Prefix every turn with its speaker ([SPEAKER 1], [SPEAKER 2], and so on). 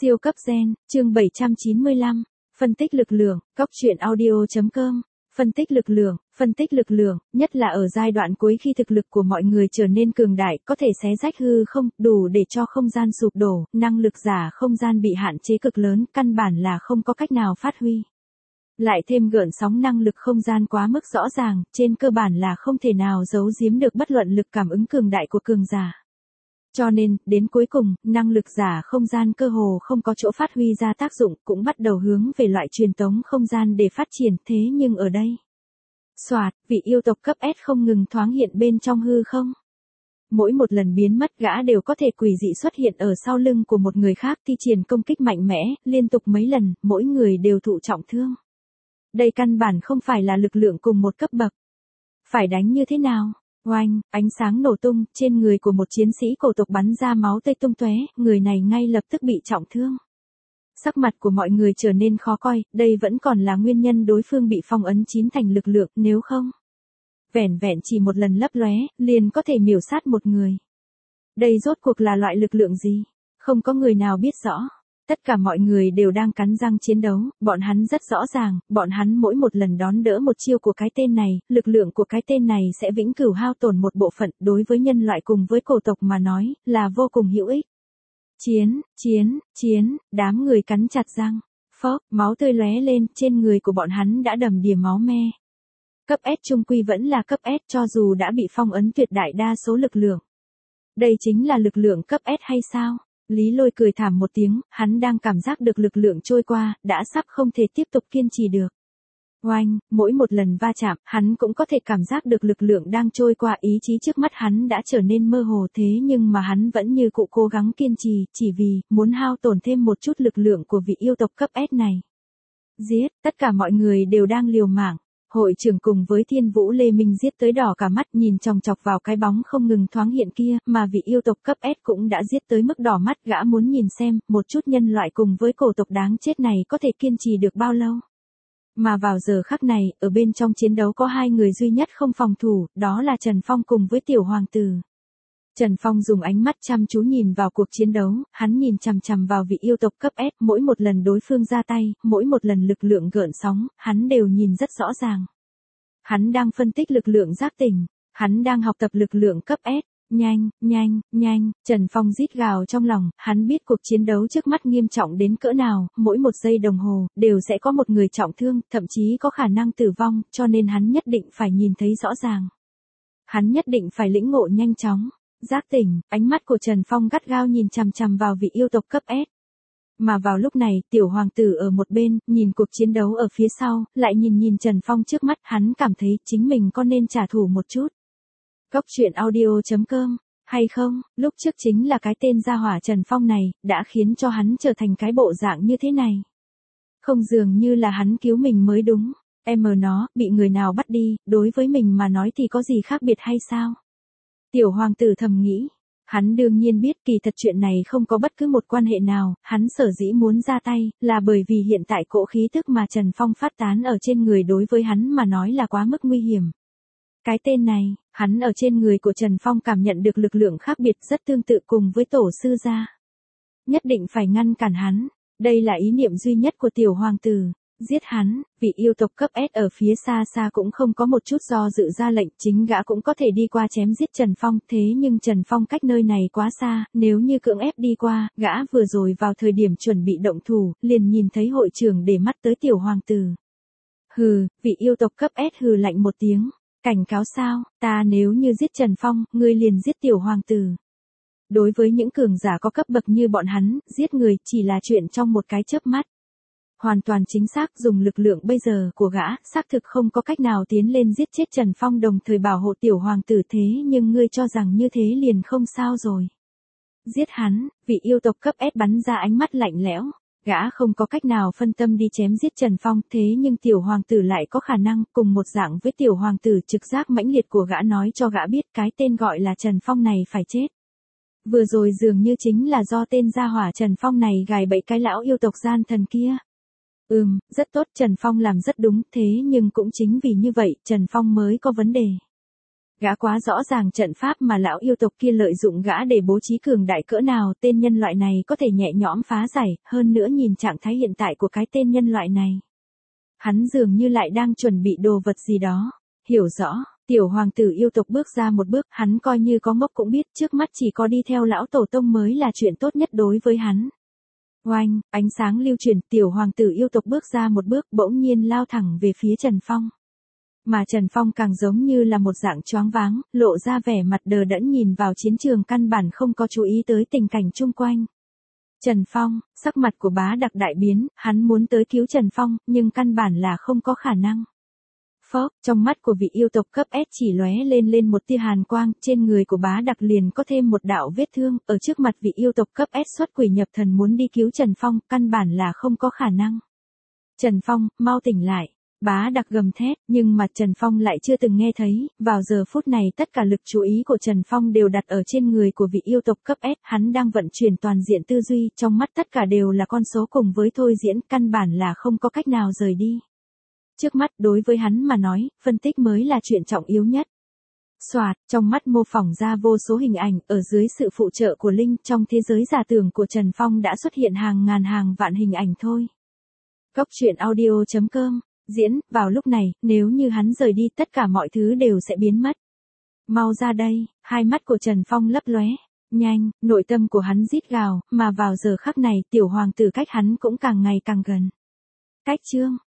[SPEAKER 1] Siêu cấp gen, chương 795. Phân tích lực lượng, cóc truyện audio.com. Phân tích lực lượng, nhất là ở giai đoạn cuối khi thực lực của mọi người trở nên cường đại, có thể xé rách hư không, đủ để cho không gian sụp đổ, năng lực giả không gian bị hạn chế cực lớn, căn bản là không có cách nào phát huy. Lại thêm gợn sóng năng lực không gian quá mức rõ ràng, trên cơ bản là không thể nào giấu giếm được bất luận lực cảm ứng cường đại của cường giả. Cho nên, đến cuối cùng, năng lực giả không gian cơ hồ không có chỗ phát huy ra tác dụng, cũng bắt đầu hướng về loại truyền tống không gian để phát triển, thế nhưng ở đây. Soạt, vị yêu tộc cấp S không ngừng thoáng hiện bên trong hư không. Mỗi một lần biến mất gã đều có thể quỷ dị xuất hiện ở sau lưng của một người khác thi triển công kích mạnh mẽ, liên tục mấy lần, mỗi người đều thụ trọng thương. Đây căn bản không phải là lực lượng cùng một cấp bậc. Phải đánh như thế nào? Oanh, ánh sáng nổ tung, trên người của một chiến sĩ cổ tộc bắn ra máu tươi tung tóe, người này ngay lập tức bị trọng thương. Sắc mặt của mọi người trở nên khó coi, đây vẫn còn là nguyên nhân đối phương bị phong ấn chín thành lực lượng, nếu không. Vẻn vẹn chỉ một lần lấp lóe, liền có thể miểu sát một người. Đây rốt cuộc là loại lực lượng gì? Không có người nào biết rõ. Tất cả mọi người đều đang cắn răng chiến đấu, bọn hắn rất rõ ràng, bọn hắn mỗi một lần đón đỡ một chiêu của cái tên này, lực lượng của cái tên này sẽ vĩnh cửu hao tổn một bộ phận, đối với nhân loại cùng với cổ tộc mà nói, là vô cùng hữu ích. Chiến, đám người cắn chặt răng, phốc, máu tươi lóe lên, trên người của bọn hắn đã đầm đìa máu me. Cấp S trung quy vẫn là cấp S cho dù đã bị phong ấn tuyệt đại đa số lực lượng. Đây chính là lực lượng cấp S hay sao? Lý Lôi cười thảm một tiếng, hắn đang cảm giác được lực lượng trôi qua, đã sắp không thể tiếp tục kiên trì được. Oanh, mỗi một lần va chạm, hắn cũng có thể cảm giác được lực lượng đang trôi qua, ý chí trước mắt hắn đã trở nên mơ hồ, thế nhưng mà hắn vẫn như cũ cố gắng kiên trì, chỉ vì muốn hao tổn thêm một chút lực lượng của vị yêu tộc cấp S này. Giết, tất cả mọi người đều đang liều mạng. Hội trưởng cùng với Thiên Vũ Lê Minh giết tới đỏ cả mắt, nhìn chòng chọc vào cái bóng không ngừng thoáng hiện kia, mà vị yêu tộc cấp S cũng đã giết tới mức đỏ mắt, gã muốn nhìn xem, một chút nhân loại cùng với cổ tộc đáng chết này có thể kiên trì được bao lâu. Mà vào giờ khắc này, ở bên trong chiến đấu có hai người duy nhất không phòng thủ, đó là Trần Phong cùng với Tiểu Hoàng Tử. Trần Phong dùng ánh mắt chăm chú nhìn vào cuộc chiến đấu, hắn nhìn chằm chằm vào vị yêu tộc cấp S, mỗi một lần đối phương ra tay, mỗi một lần lực lượng gợn sóng, hắn đều nhìn rất rõ ràng. Hắn đang phân tích lực lượng giác tỉnh, hắn đang học tập lực lượng cấp S, nhanh, Trần Phong rít gào trong lòng, hắn biết cuộc chiến đấu trước mắt nghiêm trọng đến cỡ nào, mỗi một giây đồng hồ, đều sẽ có một người trọng thương, thậm chí có khả năng tử vong, cho nên hắn nhất định phải nhìn thấy rõ ràng. Hắn nhất định phải lĩnh ngộ nhanh chóng. Giác tỉnh, ánh mắt của Trần Phong gắt gao nhìn chằm chằm vào vị yêu tộc cấp S. Mà vào lúc này, Tiểu Hoàng Tử ở một bên, nhìn cuộc chiến đấu ở phía sau, lại nhìn Trần Phong trước mắt, hắn cảm thấy chính mình có nên trả thù một chút. cóc truyện audio.com, hay không, lúc trước chính là cái tên gia hỏa Trần Phong này, đã khiến cho hắn trở thành cái bộ dạng như thế này. Không dường như là hắn cứu mình mới đúng, nó, bị người nào bắt đi, đối với mình mà nói thì có gì khác biệt hay sao? Tiểu Hoàng Tử thầm nghĩ, hắn đương nhiên biết kỳ thật chuyện này không có bất cứ một quan hệ nào, hắn sở dĩ muốn ra tay, là bởi vì hiện tại cỗ khí tức mà Trần Phong phát tán ở trên người đối với hắn mà nói là quá mức nguy hiểm. Cái tên này, hắn ở trên người của Trần Phong cảm nhận được lực lượng khác biệt rất tương tự cùng với tổ sư gia. Nhất định phải ngăn cản hắn, đây là ý niệm duy nhất của Tiểu Hoàng Tử. Giết hắn, vị yêu tộc cấp S ở phía xa xa cũng không có một chút do dự ra lệnh, chính gã cũng có thể đi qua chém giết Trần Phong, thế nhưng Trần Phong cách nơi này quá xa, nếu như cưỡng ép đi qua, gã vừa rồi vào thời điểm chuẩn bị động thủ, liền nhìn thấy hội trưởng để mắt tới Tiểu Hoàng Tử. Hừ, vị yêu tộc cấp S hừ lạnh một tiếng, cảnh cáo sao, ta nếu như giết Trần Phong, ngươi liền giết Tiểu Hoàng Tử. Đối với những cường giả có cấp bậc như bọn hắn, giết người chỉ là chuyện trong một cái chớp mắt. Hoàn toàn chính xác, dùng lực lượng bây giờ của gã, xác thực không có cách nào tiến lên giết chết Trần Phong đồng thời bảo hộ Tiểu Hoàng Tử, thế nhưng ngươi cho rằng như thế liền không sao rồi. Giết hắn, vị yêu tộc cấp S bắn ra ánh mắt lạnh lẽo, gã không có cách nào phân tâm đi chém giết Trần Phong, thế nhưng Tiểu Hoàng Tử lại có khả năng, cùng một dạng với Tiểu Hoàng Tử, trực giác mãnh liệt của gã nói cho gã biết cái tên gọi là Trần Phong này phải chết. Vừa rồi dường như chính là do tên gia hỏa Trần Phong này gài bẫy cái lão yêu tộc gian thần kia. Rất tốt, Trần Phong làm rất đúng, thế nhưng cũng chính vì như vậy, Trần Phong mới có vấn đề. Gã quá rõ ràng trận pháp mà lão yêu tộc kia lợi dụng gã để bố trí cường đại cỡ nào, tên nhân loại này có thể nhẹ nhõm phá giải, hơn nữa nhìn trạng thái hiện tại của cái tên nhân loại này. Hắn dường như lại đang chuẩn bị đồ vật gì đó. Hiểu rõ, tiểu hoàng tử yêu tộc bước ra một bước, hắn coi như có ngốc cũng biết trước mắt chỉ có đi theo lão tổ tông mới là chuyện tốt nhất đối với hắn. Oanh, ánh sáng lưu chuyển, tiểu hoàng tử yêu tộc bước ra một bước, bỗng nhiên lao thẳng về phía Trần Phong. Mà Trần Phong càng giống như là một dạng choáng váng, lộ ra vẻ mặt đờ đẫn nhìn vào chiến trường, căn bản không có chú ý tới tình cảnh chung quanh. Trần Phong, sắc mặt của Bá Đặc đại biến, hắn muốn tới cứu Trần Phong, nhưng căn bản là không có khả năng. Phốc, trong mắt của vị yêu tộc cấp S chỉ lóe lên một tia hàn quang, trên người của Bá Đặc liền có thêm một đạo vết thương, ở trước mặt vị yêu tộc cấp S xuất quỷ nhập thần muốn đi cứu Trần Phong, căn bản là không có khả năng. Trần Phong, mau tỉnh lại. Bá Đặc gầm thét, nhưng mà Trần Phong lại chưa từng nghe thấy, vào giờ phút này tất cả lực chú ý của Trần Phong đều đặt ở trên người của vị yêu tộc cấp S, hắn đang vận chuyển toàn diện tư duy, trong mắt tất cả đều là con số cùng với thôi diễn, căn bản là không có cách nào rời đi. Trước mắt đối với hắn mà nói, phân tích mới là chuyện trọng yếu nhất. Soạt, trong mắt mô phỏng ra vô số hình ảnh, ở dưới sự phụ trợ của Linh, trong thế giới giả tưởng của Trần Phong đã xuất hiện hàng ngàn hàng vạn hình ảnh thôi. Góc truyện audio.com diễn, vào lúc này, nếu như hắn rời đi tất cả mọi thứ đều sẽ biến mất. Mau ra đây, hai mắt của Trần Phong lấp lóe, nhanh, nội tâm của hắn rít gào, mà vào giờ khắc này tiểu hoàng tử cách hắn cũng càng ngày càng gần. Cách chương